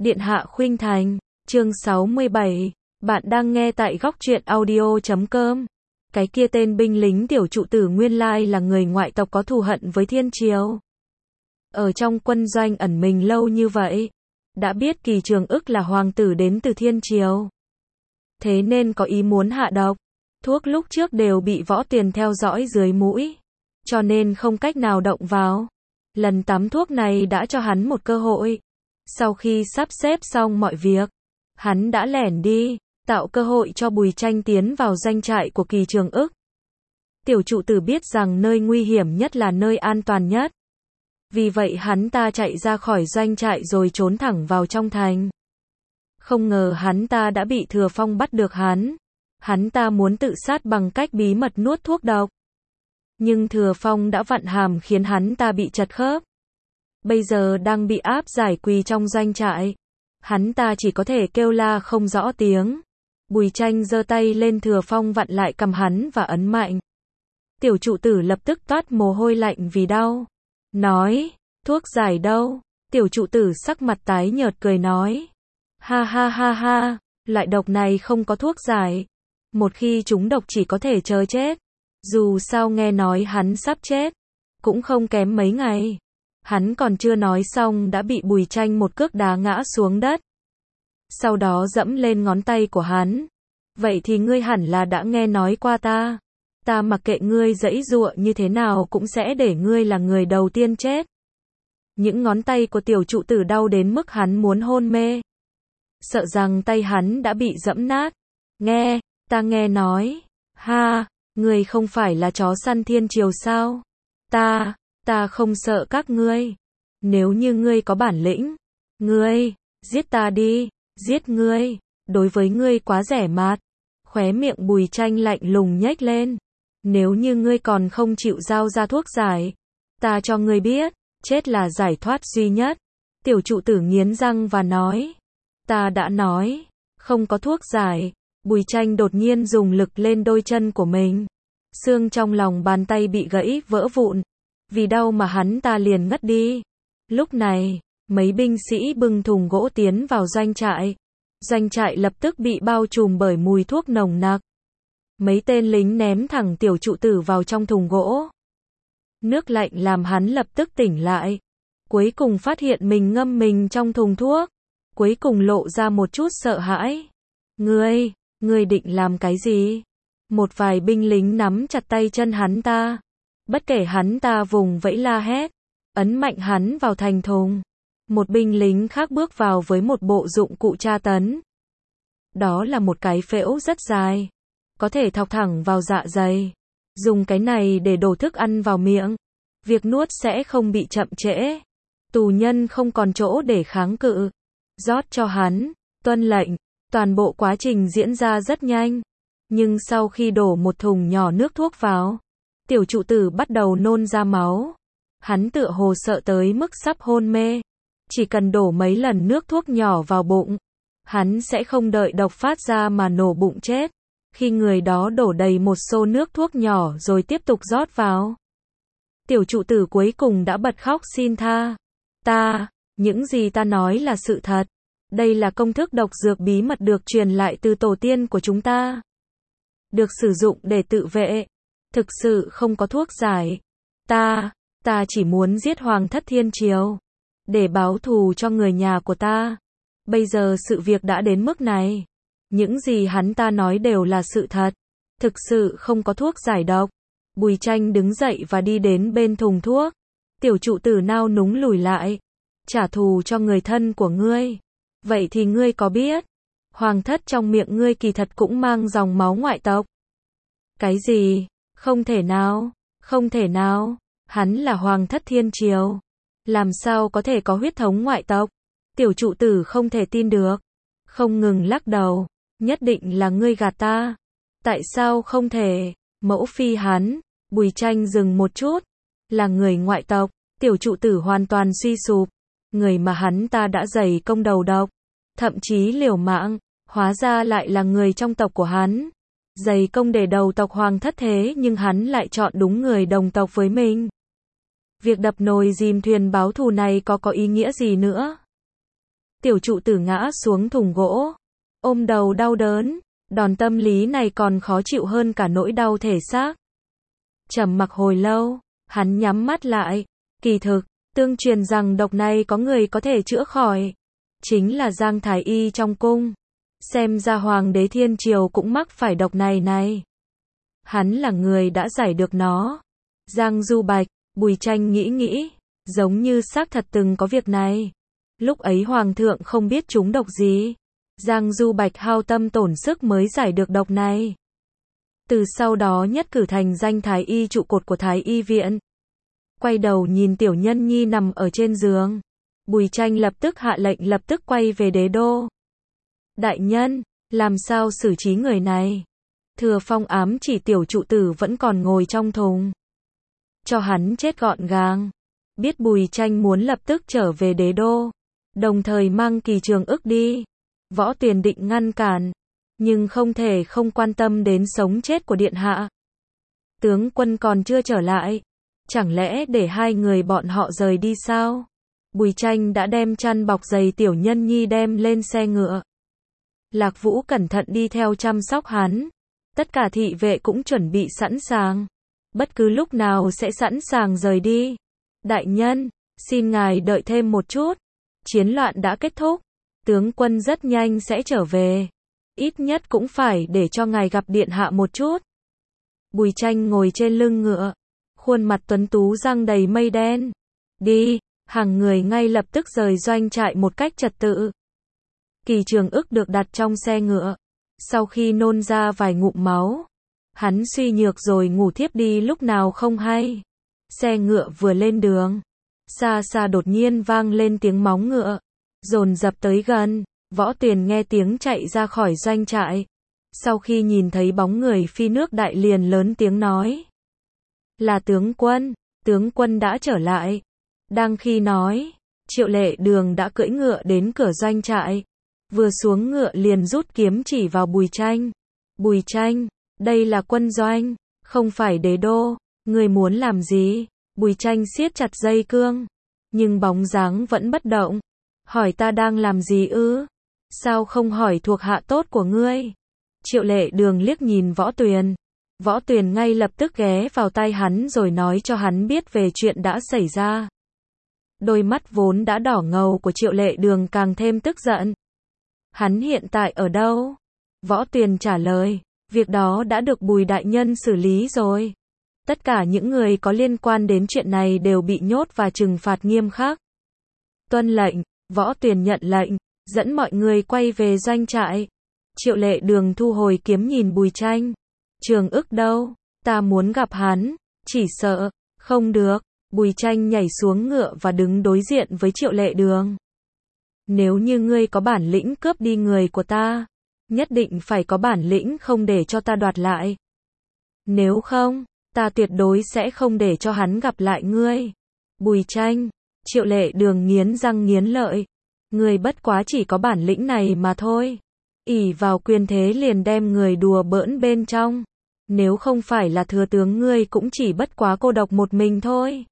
Điện hạ khuynh thành, chương 67, bạn đang nghe tại góc truyện audio.com. Cái kia tên binh lính tiểu trụ tử nguyên lai là người ngoại tộc có thù hận với thiên triều. Ở trong quân doanh ẩn mình lâu như vậy, đã biết Kỳ Trường Ức là hoàng tử đến từ thiên triều. Thế nên có ý muốn hạ độc, thuốc lúc trước đều bị Võ Tuyền theo dõi dưới mũi, cho nên không cách nào động vào. Lần tắm thuốc này đã cho hắn một cơ hội. Sau khi sắp xếp xong mọi việc, hắn đã lẻn đi, tạo cơ hội cho Bùi Tranh tiến vào doanh trại của Kỳ Trường Ức. Tiểu trụ tử biết rằng nơi nguy hiểm nhất là nơi an toàn nhất. Vì vậy hắn ta chạy ra khỏi doanh trại rồi trốn thẳng vào trong thành. Không ngờ hắn ta đã bị Thừa Phong bắt được hắn. Hắn ta muốn tự sát bằng cách bí mật nuốt thuốc độc. Nhưng Thừa Phong đã vặn hàm khiến hắn ta bị chật khớp. Bây giờ đang bị áp giải quỳ trong doanh trại. Hắn ta chỉ có thể kêu la không rõ tiếng. Bùi Tranh giơ tay lên Thừa Phong vặn lại cầm hắn và ấn mạnh. Tiểu trụ tử lập tức toát mồ hôi lạnh vì đau. Nói, thuốc giải đâu? Tiểu trụ tử sắc mặt tái nhợt cười nói. Ha ha ha ha, loại độc này không có thuốc giải. Một khi trúng độc chỉ có thể chờ chết. Dù sao nghe nói hắn sắp chết, cũng không kém mấy ngày. Hắn còn chưa nói xong đã bị Bùi Tranh một cước đá ngã xuống đất. Sau đó dẫm lên ngón tay của hắn. Vậy thì ngươi hẳn là đã nghe nói qua ta. Ta mặc kệ ngươi giãy giụa như thế nào cũng sẽ để ngươi là người đầu tiên chết. Những ngón tay của tiểu trụ tử đau đến mức hắn muốn hôn mê. Sợ rằng tay hắn đã bị dẫm nát. Ta nghe nói. Ha, ngươi không phải là chó săn thiên triều sao? Ta không sợ các ngươi. Nếu như ngươi có bản lĩnh, ngươi, giết ta đi, giết ngươi, đối với ngươi quá rẻ mạt. Khóe miệng Bùi Tranh lạnh lùng nhếch lên. Nếu như ngươi còn không chịu giao ra thuốc giải, ta cho ngươi biết, chết là giải thoát duy nhất. Tiểu trụ tử nghiến răng và nói. Ta đã nói, không có thuốc giải. Bùi Tranh đột nhiên dùng lực lên đôi chân của mình. Xương trong lòng bàn tay bị gãy vỡ vụn. Vì đau mà hắn ta liền ngất đi. Lúc này, mấy binh sĩ bưng thùng gỗ tiến vào doanh trại. Doanh trại lập tức bị bao trùm bởi mùi thuốc nồng nặc. Mấy tên lính ném thẳng tiểu trụ tử vào trong thùng gỗ. Nước lạnh làm hắn lập tức tỉnh lại. Cuối cùng phát hiện mình ngâm mình trong thùng thuốc. Cuối cùng lộ ra một chút sợ hãi. Ngươi định làm cái gì? Một vài binh lính nắm chặt tay chân hắn ta. Bất kể hắn ta vùng vẫy la hét, ấn mạnh hắn vào thành thùng. Một binh lính khác bước vào với một bộ dụng cụ tra tấn. Đó là một cái phễu rất dài, có thể thọc thẳng vào dạ dày. Dùng cái này để đổ thức ăn vào miệng. Việc nuốt sẽ không bị chậm trễ. Tù nhân không còn chỗ để kháng cự. Rót cho hắn, tuân lệnh. Toàn bộ quá trình diễn ra rất nhanh. Nhưng sau khi đổ một thùng nhỏ nước thuốc vào, tiểu trụ tử bắt đầu nôn ra máu. Hắn tựa hồ sợ tới mức sắp hôn mê. Chỉ cần đổ mấy lần nước thuốc nhỏ vào bụng, hắn sẽ không đợi độc phát ra mà nổ bụng chết. Khi người đó đổ đầy một xô nước thuốc nhỏ rồi tiếp tục rót vào, tiểu trụ tử cuối cùng đã bật khóc xin tha. Những gì ta nói là sự thật. Đây là công thức độc dược bí mật được truyền lại từ tổ tiên của chúng ta. Được sử dụng để tự vệ. Thực sự không có thuốc giải. Ta chỉ muốn giết Hoàng thất thiên triều. Để báo thù cho người nhà của ta. Bây giờ sự việc đã đến mức này. Những gì hắn ta nói đều là sự thật. Thực sự không có thuốc giải độc. Bùi Tranh đứng dậy và đi đến bên thùng thuốc. Tiểu trụ tử nao núng lùi lại. Trả thù cho người thân của ngươi. Vậy thì ngươi có biết, Hoàng thất trong miệng ngươi kỳ thật cũng mang dòng máu ngoại tộc. Cái gì? Không thể nào. Hắn là Hoàng thất thiên triều. Làm sao có thể có huyết thống ngoại tộc? Tiểu trụ tử không thể tin được. Không ngừng lắc đầu. Nhất định là ngươi gạt ta. Tại sao không thể? Mẫu phi hắn. Bùi Tranh dừng một chút. Là người ngoại tộc. Tiểu trụ tử hoàn toàn suy sụp. Người mà hắn ta đã dày công đầu độc, thậm chí liều mạng, hóa ra lại là người trong tộc của hắn. Dày công để đầu tộc Hoàng thất thế nhưng hắn lại chọn đúng người đồng tộc với mình. Việc đập nồi dìm thuyền báo thù này có ý nghĩa gì nữa? Tiểu trụ tử ngã xuống thùng gỗ, ôm đầu đau đớn, đòn tâm lý này còn khó chịu hơn cả nỗi đau thể xác. Trầm mặc hồi lâu, hắn nhắm mắt lại, kỳ thực, tương truyền rằng độc này có người có thể chữa khỏi, chính là Giang Thái Y trong cung. Xem ra hoàng đế thiên triều cũng mắc phải độc này. Hắn là người đã giải được nó. Giang Du Bạch, Bùi Tranh nghĩ, giống như xác thật từng có việc này. Lúc ấy hoàng thượng không biết chúng độc gì. Giang Du Bạch hao tâm tổn sức mới giải được độc này. Từ sau đó nhất cử thành danh Thái Y trụ cột của Thái Y viện. Quay đầu nhìn Tiểu Nhân Nhi nằm ở trên giường. Bùi Tranh lập tức hạ lệnh lập tức quay về đế đô. Đại nhân, làm sao xử trí người này? Thừa Phong ám chỉ tiểu trụ tử vẫn còn ngồi trong thùng. Cho hắn chết gọn gàng. Biết Bùi Tranh muốn lập tức trở về đế đô, đồng thời mang Kỳ Trường Ức đi. Võ Tuyền định ngăn cản, nhưng không thể không quan tâm đến sống chết của điện hạ. Tướng quân còn chưa trở lại, chẳng lẽ để hai người bọn họ rời đi sao? Bùi Tranh đã đem chăn bọc dày Tiểu Nhân Nhi đem lên xe ngựa. Lạc Vũ cẩn thận đi theo chăm sóc hắn. Tất cả thị vệ cũng chuẩn bị sẵn sàng. Bất cứ lúc nào sẽ sẵn sàng rời đi. Đại nhân, xin ngài đợi thêm một chút. Chiến loạn đã kết thúc. Tướng quân rất nhanh sẽ trở về. Ít nhất cũng phải để cho ngài gặp điện hạ một chút. Bùi Tranh ngồi trên lưng ngựa. Khuôn mặt tuấn tú răng đầy mây đen. Đi, hàng người ngay lập tức rời doanh trại một cách trật tự. Kỳ Trường Ức được đặt trong xe ngựa. Sau khi nôn ra vài ngụm máu, hắn suy nhược rồi ngủ thiếp đi lúc nào không hay. Xe ngựa vừa lên đường, xa xa đột nhiên vang lên tiếng móng ngựa, dồn dập tới gần. Võ Tuyền nghe tiếng chạy ra khỏi doanh trại. Sau khi nhìn thấy bóng người phi nước đại liền lớn tiếng nói: là tướng quân đã trở lại. Đang khi nói, Triệu Lệ Đường đã cưỡi ngựa đến cửa doanh trại. Vừa xuống ngựa liền rút kiếm chỉ vào Bùi Tranh. Bùi Tranh, đây là quân doanh, không phải đế đô, ngươi muốn làm gì? Bùi Tranh siết chặt dây cương, nhưng bóng dáng vẫn bất động. Hỏi ta đang làm gì ư? Sao không hỏi thuộc hạ tốt của ngươi? Triệu Lệ Đường liếc nhìn Võ Tuyền. Võ Tuyền ngay lập tức ghé vào tai hắn rồi nói cho hắn biết về chuyện đã xảy ra. Đôi mắt vốn đã đỏ ngầu của Triệu Lệ Đường càng thêm tức giận. Hắn hiện tại ở đâu? Võ Tuyền trả lời, việc đó đã được Bùi đại nhân xử lý rồi. Tất cả những người có liên quan đến chuyện này đều bị nhốt và trừng phạt nghiêm khắc. Tuân lệnh. Võ Tuyền nhận lệnh, dẫn mọi người quay về doanh trại. Triệu Lệ Đường thu hồi kiếm nhìn Bùi Tranh. Trường Ức đâu? Ta muốn gặp hắn. Chỉ sợ, không được. Bùi Tranh nhảy xuống ngựa và đứng đối diện với Triệu Lệ Đường. Nếu như ngươi có bản lĩnh cướp đi người của ta, nhất định phải có bản lĩnh không để cho ta đoạt lại. Nếu không, ta tuyệt đối sẽ không để cho hắn gặp lại ngươi. Bùi Tranh. Triệu Lệ Đường nghiến răng nghiến lợi. Ngươi bất quá chỉ có bản lĩnh này mà thôi. Ỷ vào quyền thế liền đem người đùa bỡn bên trong. Nếu không phải là thừa tướng ngươi cũng chỉ bất quá cô độc một mình thôi.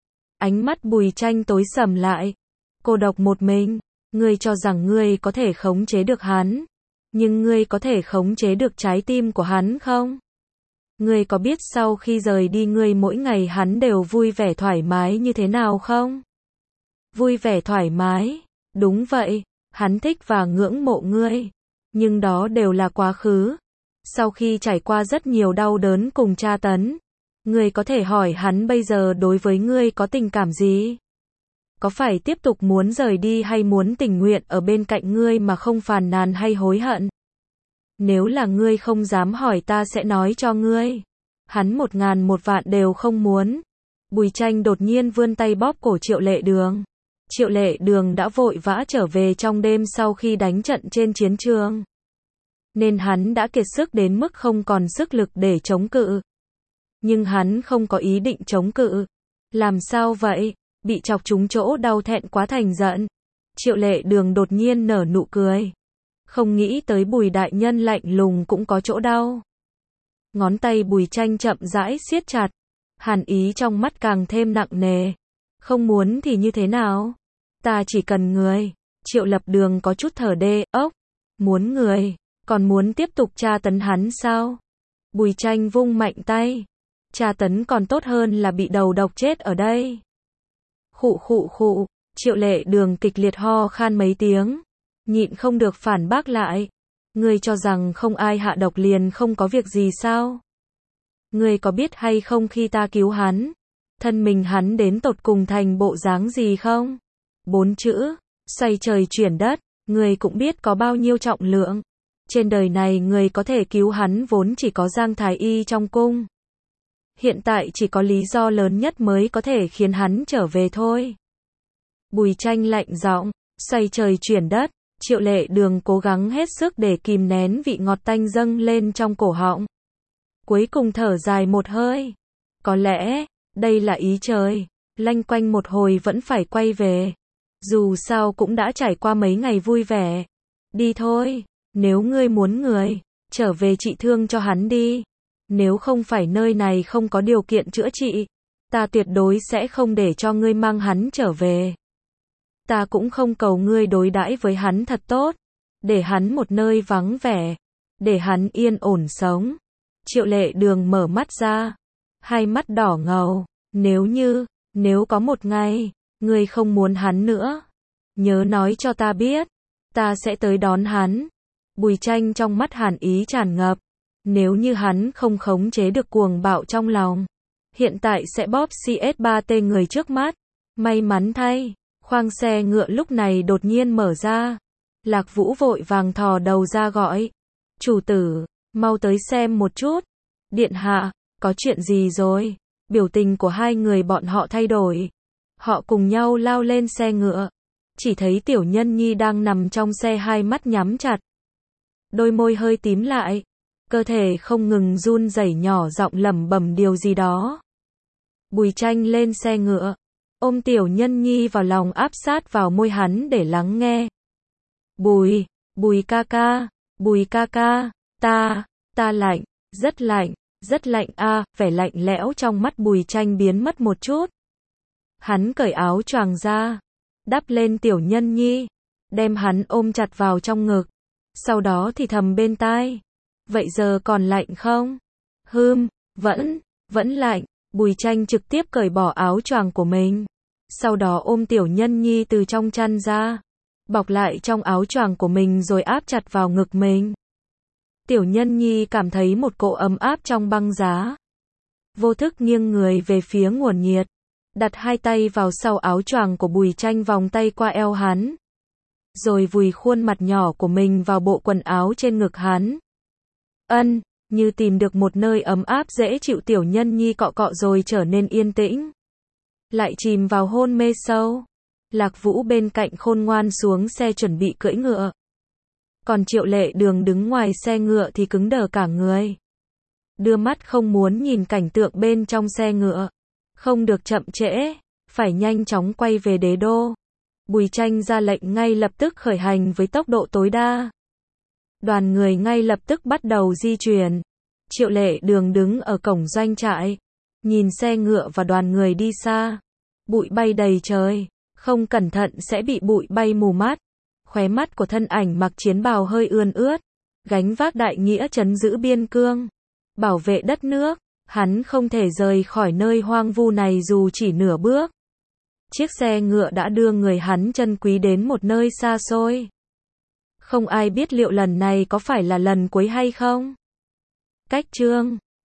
Ánh mắt Bùi Tranh tối sầm lại. Cô độc một mình, ngươi cho rằng ngươi có thể khống chế được hắn, nhưng ngươi có thể khống chế được trái tim của hắn không? Ngươi có biết sau khi rời đi ngươi mỗi ngày hắn đều vui vẻ thoải mái như thế nào không? Vui vẻ thoải mái, đúng vậy, hắn thích và ngưỡng mộ ngươi, nhưng đó đều là quá khứ. Sau khi trải qua rất nhiều đau đớn cùng tra tấn, ngươi có thể hỏi hắn bây giờ đối với ngươi có tình cảm gì? Có phải tiếp tục muốn rời đi hay muốn tình nguyện ở bên cạnh ngươi mà không phàn nàn hay hối hận? Nếu là ngươi không dám hỏi ta sẽ nói cho ngươi. Hắn 1000-1 vạn đều không muốn. Bùi Tranh đột nhiên vươn tay bóp cổ Triệu Lệ Đường. Triệu Lệ Đường đã vội vã trở về trong đêm sau khi đánh trận trên chiến trường. Nên hắn đã kiệt sức đến mức không còn sức lực để chống cự. Nhưng hắn không có ý định chống cự. Làm sao vậy? Bị chọc trúng chỗ đau thẹn quá thành giận. Triệu Lệ Đường đột nhiên nở nụ cười. Không nghĩ tới Bùi đại nhân lạnh lùng cũng có chỗ đau. Ngón tay Bùi Tranh chậm rãi siết chặt. Hàn ý trong mắt càng thêm nặng nề. Không muốn thì như thế nào? Ta chỉ cần người. Triệu Lập Đường có chút thở đê ốc. Muốn người, còn muốn tiếp tục tra tấn hắn sao? Bùi Tranh vung mạnh tay. Tra tấn còn tốt hơn là bị đầu độc chết ở đây. Khụ khụ khụ, Triệu Lệ Đường kịch liệt ho khan mấy tiếng. Nhịn không được phản bác lại. Ngươi cho rằng không ai hạ độc liền không có việc gì sao? Ngươi có biết hay không khi ta cứu hắn, thân mình hắn đến tột cùng thành bộ dáng gì không? 4 chữ, xoay trời chuyển đất, ngươi cũng biết có bao nhiêu trọng lượng. Trên đời này người có thể cứu hắn vốn chỉ có Giang Thái Y trong cung. Hiện tại chỉ có lý do lớn nhất mới có thể khiến hắn trở về thôi. Bùi Tranh lạnh giọng, xoay trời chuyển đất. Triệu Lệ Đường cố gắng hết sức để kìm nén vị ngọt tanh dâng lên trong cổ họng. Cuối cùng thở dài một hơi. Có lẽ, đây là ý trời, lanh quanh một hồi vẫn phải quay về. Dù sao cũng đã trải qua mấy ngày vui vẻ. Đi thôi, nếu ngươi muốn người, trở về trị thương cho hắn đi. Nếu không phải nơi này không có điều kiện chữa trị, ta tuyệt đối sẽ không để cho ngươi mang hắn trở về. Ta cũng không cầu ngươi đối đãi với hắn thật tốt, để hắn một nơi vắng vẻ, để hắn yên ổn sống. Triệu Lệ Đường mở mắt ra, hai mắt đỏ ngầu. Nếu có một ngày, ngươi không muốn hắn nữa, nhớ nói cho ta biết, ta sẽ tới đón hắn. Bùi Tranh trong mắt hàn ý tràn ngập, nếu như hắn không khống chế được cuồng bạo trong lòng, hiện tại sẽ bóp CS3T người trước mắt. May mắn thay, khoang xe ngựa lúc này đột nhiên mở ra. Lạc Vũ vội vàng thò đầu ra gọi, chủ tử, mau tới xem một chút. Điện hạ, có chuyện gì rồi? Biểu tình của hai người bọn họ thay đổi. Họ cùng nhau lao lên xe ngựa. Chỉ thấy Tiểu Nhân Nhi đang nằm trong xe, hai mắt nhắm chặt, đôi môi hơi tím lại, cơ thể không ngừng run rẩy, nhỏ giọng lẩm bẩm điều gì đó. Bùi Tranh lên xe ngựa, ôm Tiểu Nhân Nhi vào lòng, áp sát vào môi hắn để lắng nghe. Bùi ca ca, ta lạnh, rất lạnh a. Vẻ lạnh lẽo trong mắt Bùi Tranh biến mất một chút. Hắn cởi áo choàng ra, đắp lên Tiểu Nhân Nhi, đem hắn ôm chặt vào trong ngực, sau đó thì thầm bên tai, vậy giờ còn lạnh không? Vẫn lạnh. Bùi Tranh trực tiếp cởi bỏ áo choàng của mình, sau đó ôm Tiểu Nhân Nhi từ trong chăn ra, bọc lại trong áo choàng của mình rồi áp chặt vào ngực mình. Tiểu Nhân Nhi cảm thấy một cỗ ấm áp trong băng giá, vô thức nghiêng người về phía nguồn nhiệt, đặt hai tay vào sau áo choàng của Bùi Tranh, vòng tay qua eo hắn, rồi vùi khuôn mặt nhỏ của mình vào bộ quần áo trên ngực hắn. Như tìm được một nơi ấm áp dễ chịu, Tiểu Nhân Nhi cọ cọ rồi trở nên yên tĩnh, lại chìm vào hôn mê sâu. Lạc Vũ bên cạnh khôn ngoan xuống xe chuẩn bị cưỡi ngựa. Còn Triệu Lệ Đường đứng ngoài xe ngựa thì cứng đờ cả người, đưa mắt không muốn nhìn cảnh tượng bên trong xe ngựa. Không được chậm trễ, phải nhanh chóng quay về đế đô. Bùi Tranh ra lệnh ngay lập tức khởi hành với tốc độ tối đa. Đoàn người ngay lập tức bắt đầu di chuyển. Triệu Lệ Đường đứng ở cổng doanh trại, nhìn xe ngựa và đoàn người đi xa. Bụi bay đầy trời, không cẩn thận sẽ bị bụi bay mù mắt. Khóe mắt của thân ảnh mặc chiến bào hơi ươn ướt, gánh vác đại nghĩa trấn giữ biên cương, bảo vệ đất nước. Hắn không thể rời khỏi nơi hoang vu này dù chỉ nửa bước. Chiếc xe ngựa đã đưa người hắn trân quý đến một nơi xa xôi. Không ai biết liệu lần này có phải là lần cuối hay không. Cách chương